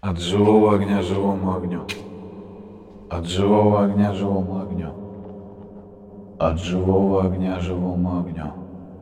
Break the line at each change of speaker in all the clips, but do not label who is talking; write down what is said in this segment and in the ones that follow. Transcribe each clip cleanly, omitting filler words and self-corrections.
От живого огня живому огню. От живого огня живому огню. От живого огня живому огню.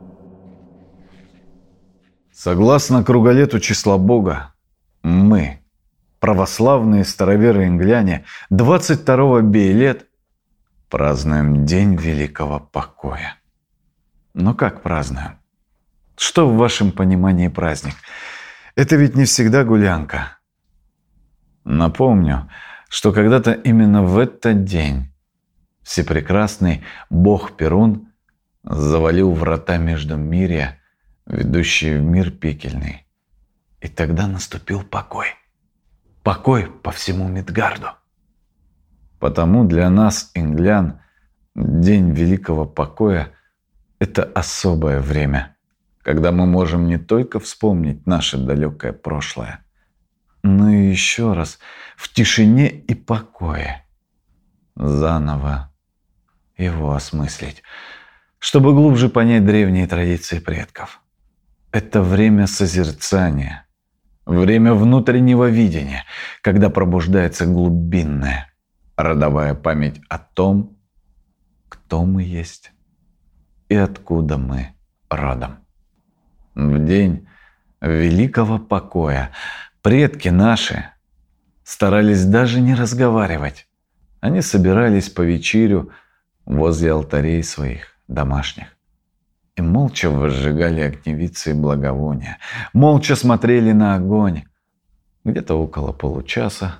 Согласно круголету числа Бога, мы, православные староверы-ингляне, 22-го Бейлет празднуем День Великого Покоя. Но как празднуем? Что в вашем понимании праздник? Это ведь не всегда гулянка. Напомню, что когда-то именно в этот день всепрекрасный бог Перун завалил врата Междумирья, ведущие в мир пекельный. И тогда наступил покой. Покой по всему Мидгарду. Потому для нас, инглян, День Великого Покоя – это особое время, когда мы можем не только вспомнить наше далекое прошлое, но и еще раз в тишине и покое заново его осмыслить, чтобы глубже понять древние традиции предков. Это время созерцания, время внутреннего видения, когда пробуждается глубинная родовая память о том, кто мы есть и откуда мы родом. В день Великого Покоя предки наши старались даже не разговаривать. Они собирались по вечерю возле алтарей своих домашних и молча возжигали огневицы и благовония, молча смотрели на огонь где-то около получаса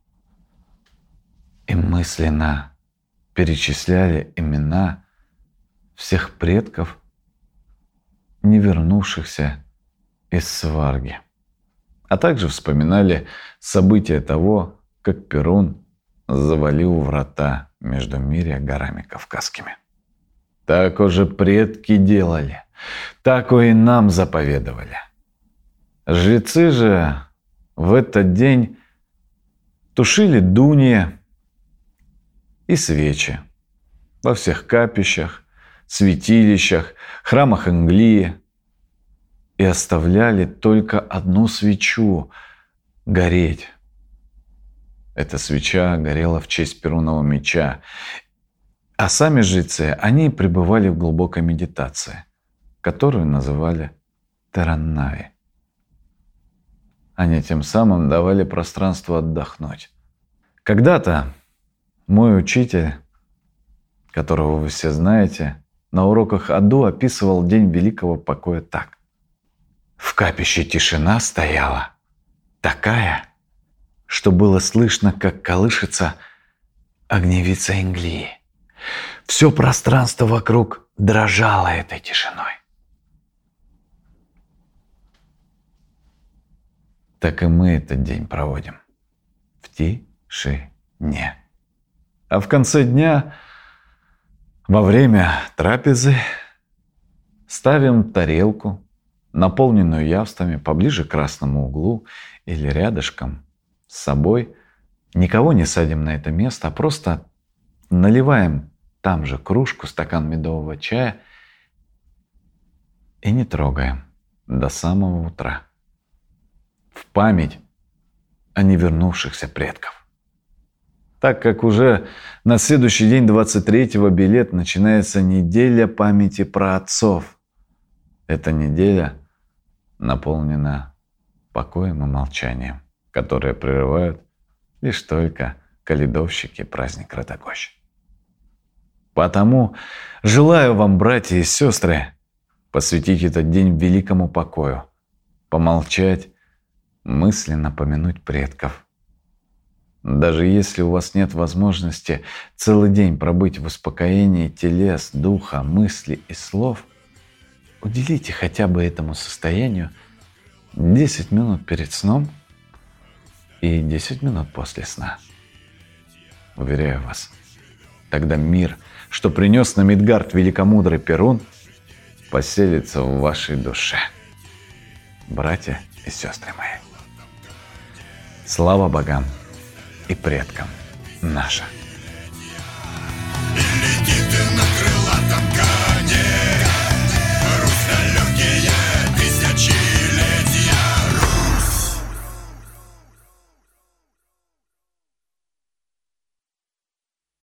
и мысленно перечисляли имена всех предков, не вернувшихся из сварги. А также вспоминали события того, как Перун завалил врата Междумирья горами Кавказскими. Так уже предки делали, так и нам заповедовали. Жрецы же в этот день тушили дуния и свечи во всех капищах, святилищах, храмах Инглии и оставляли только одну свечу гореть. Эта свеча горела в честь Перунова меча, а сами жрецы, они пребывали в глубокой медитации, которую называли Тараннави. Они тем самым давали пространство отдохнуть. Когда-то мой учитель, которого вы все знаете, на уроках Аду описывал День Великого Покоя так. В капище тишина стояла такая, что было слышно, как колышется огневица Инглии. Все пространство вокруг дрожало этой тишиной. Так и мы этот день проводим в тишине. А в конце дня, во время трапезы, ставим тарелку, наполненную явствами, поближе к красному углу или рядышком с собой. Никого не садим на это место, а просто наливаем там же кружку, стакан медового чая и не трогаем до самого утра. В память о невернувшихся предков. Так как уже на следующий день 23-го Бейлет начинается неделя памяти праотцов. Эта неделя наполнена покоем и молчанием, которые прерывают лишь только каледовщики праздник Радогощ. Потому желаю вам, братья и сестры, посвятить этот день великому покою, помолчать, мысленно помянуть предков. Даже если у вас нет возможности целый день пробыть в успокоении телес, духа, мыслей и слов, уделите хотя бы этому состоянию 10 минут перед сном и 10 минут после сна. Уверяю вас, тогда мир, что принес на Мидгард великомудрый Перун, поселится в вашей душе. Братья и сестры мои, слава богам и предкам наша.